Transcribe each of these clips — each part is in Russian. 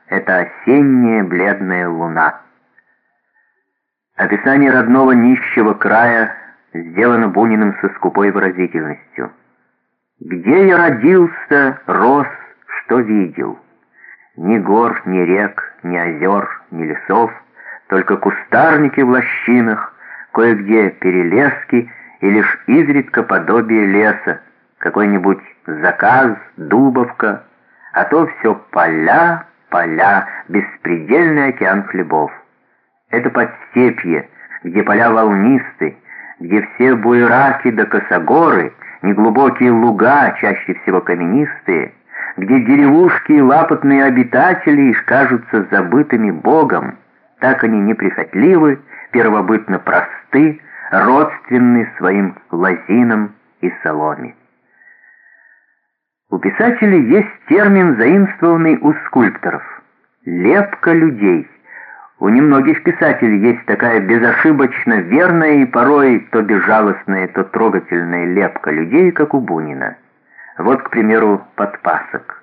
это осенняя бледная луна. Описание родного нищего края сделано Буниным со скупой выразительностью. «Где я родился, рос, что видел? Ни гор, ни рек, ни озер, ни лесов, только кустарники в лощинах, кое-где перелески и лишь изредка подобие леса, какой-нибудь заказ, дубовка, а то все поля, поля, беспредельный океан хлебов. Это подстепье, где поля волнисты, где все буераки да косогоры, неглубокие луга, чаще всего каменистые, где деревушки и лапотные обитатели лишь кажутся забытыми Богом, так они неприхотливы, первобытно просты, родственны своим лозинам и соломе. У писателей есть термин, заимствованный у скульпторов — «лепка людей». У немногих писателей есть такая безошибочно верная и порой то безжалостная, то трогательная лепка людей, как у Бунина. Вот, к примеру, Подпасок.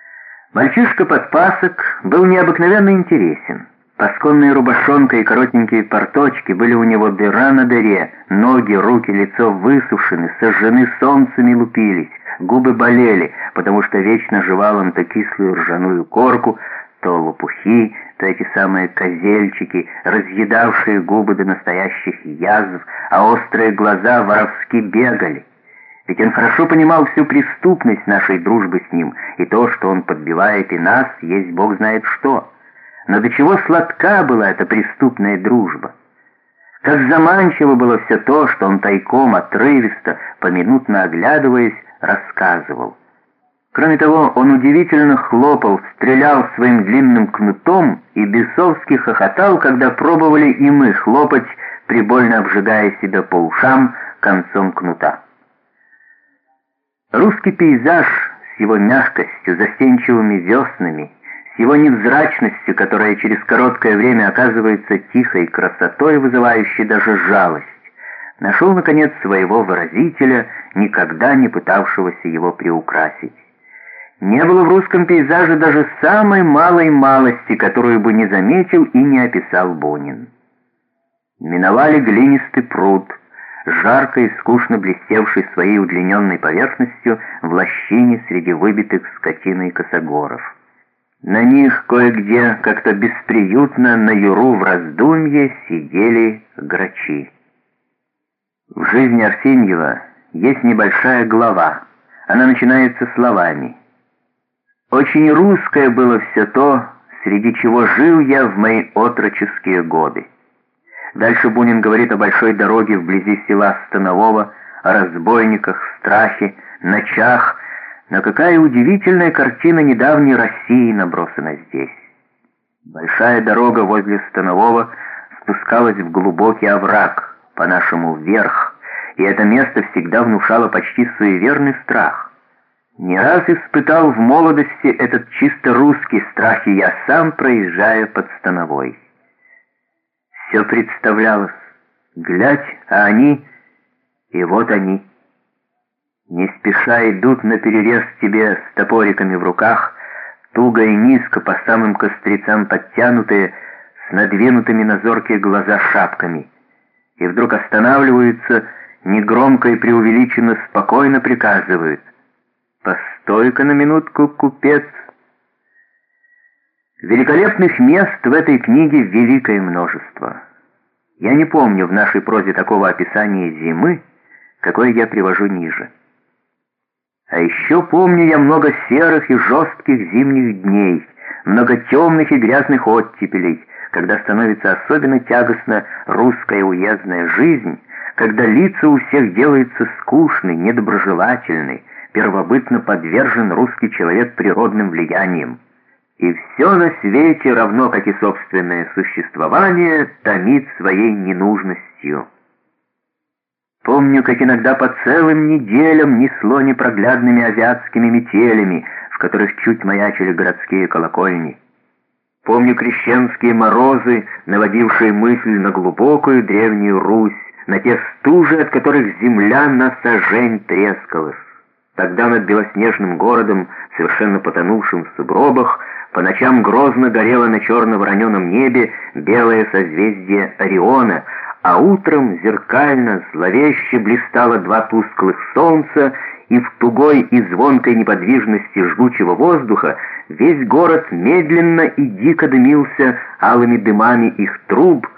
Мальчишка-подпасок был необыкновенно интересен. Пасконная рубашонка и коротенькие порточки были у него дыра на дыре, ноги, руки, лицо высушены, сожжены солнцем и лупились, губы болели, потому что вечно жевал он то кислую ржаную корку, то лопухи, то эти самые козельчики, разъедавшие губы до настоящих язв, а острые глаза воровски бегали. Ведь он хорошо понимал всю преступность нашей дружбы с ним, и то, что он подбивает и нас, есть бог знает что. Но до чего сладка была эта преступная дружба. Как заманчиво было все то, что он тайком, отрывисто, поминутно оглядываясь, рассказывал. Кроме того, он удивительно хлопал, стрелял своим длинным кнутом и бесовски хохотал, когда пробовали и мы хлопать, прибольно обжигая себя по ушам концом кнута. Русский пейзаж с его мягкостью, застенчивыми веснами, с его невзрачностью, которая через короткое время оказывается тихой красотой, вызывающей даже жалость, нашел, наконец, своего выразителя, никогда не пытавшегося его приукрасить. Не было в русском пейзаже даже самой малой малости, которую бы не заметил и не описал Бунин. Миновали глинистый пруд, жарко и скучно блестевший своей удлиненной поверхностью в лощине среди выбитых скотиной косогоров. На них кое-где как-то бесприютно на юру в раздумье сидели грачи. В жизни Арсеньева есть небольшая глава. Она начинается словами: «Очень русское было все то, среди чего жил я в мои отроческие годы». Дальше Бунин говорит о большой дороге вблизи села Станового, о разбойниках, страхе, ночах. Но какая удивительная картина недавней России набросана здесь. Большая дорога возле Станового спускалась в глубокий овраг, по-нашему вверх, и это место всегда внушало почти суеверный страх. Не раз испытал в молодости этот чисто русский страх и я сам, проезжая под Становой. Все представлялось. Глядь, а они, и вот они. Не спеша идут наперерез тебе с топориками в руках, туго и низко по самым кострицам подтянутые, с надвинутыми на зоркие глаза шапками. И вдруг останавливаются, негромко и преувеличенно спокойно приказывают: «Постой-ка на минутку, купец». Великолепных мест в этой книге великое множество. Я не помню в нашей прозе такого описания зимы, какое я привожу ниже. А еще помню я много серых и жестких зимних дней, много темных и грязных оттепелей, когда становится особенно тягостна русская уездная жизнь, когда лица у всех делаются скучны, недоброжелательны, первобытно подвержен русский человек природным влияниям. И все на свете, равно как и собственное существование, томит своей ненужностью. Помню, как иногда по целым неделям несло непроглядными азиатскими метелями, в которых чуть маячили городские колокольни. Помню крещенские морозы, наводившие мысль на глубокую древнюю Русь, на те стужи, от которых земля на сажень трескалась. Тогда над белоснежным городом, совершенно потонувшим в сугробах, по ночам грозно горело на черно-вороненом небе белое созвездие Ориона, а утром зеркально, зловеще блистало два тусклых солнца, и в тугой и звонкой неподвижности жгучего воздуха весь город медленно и дико дымился алыми дымами их труб,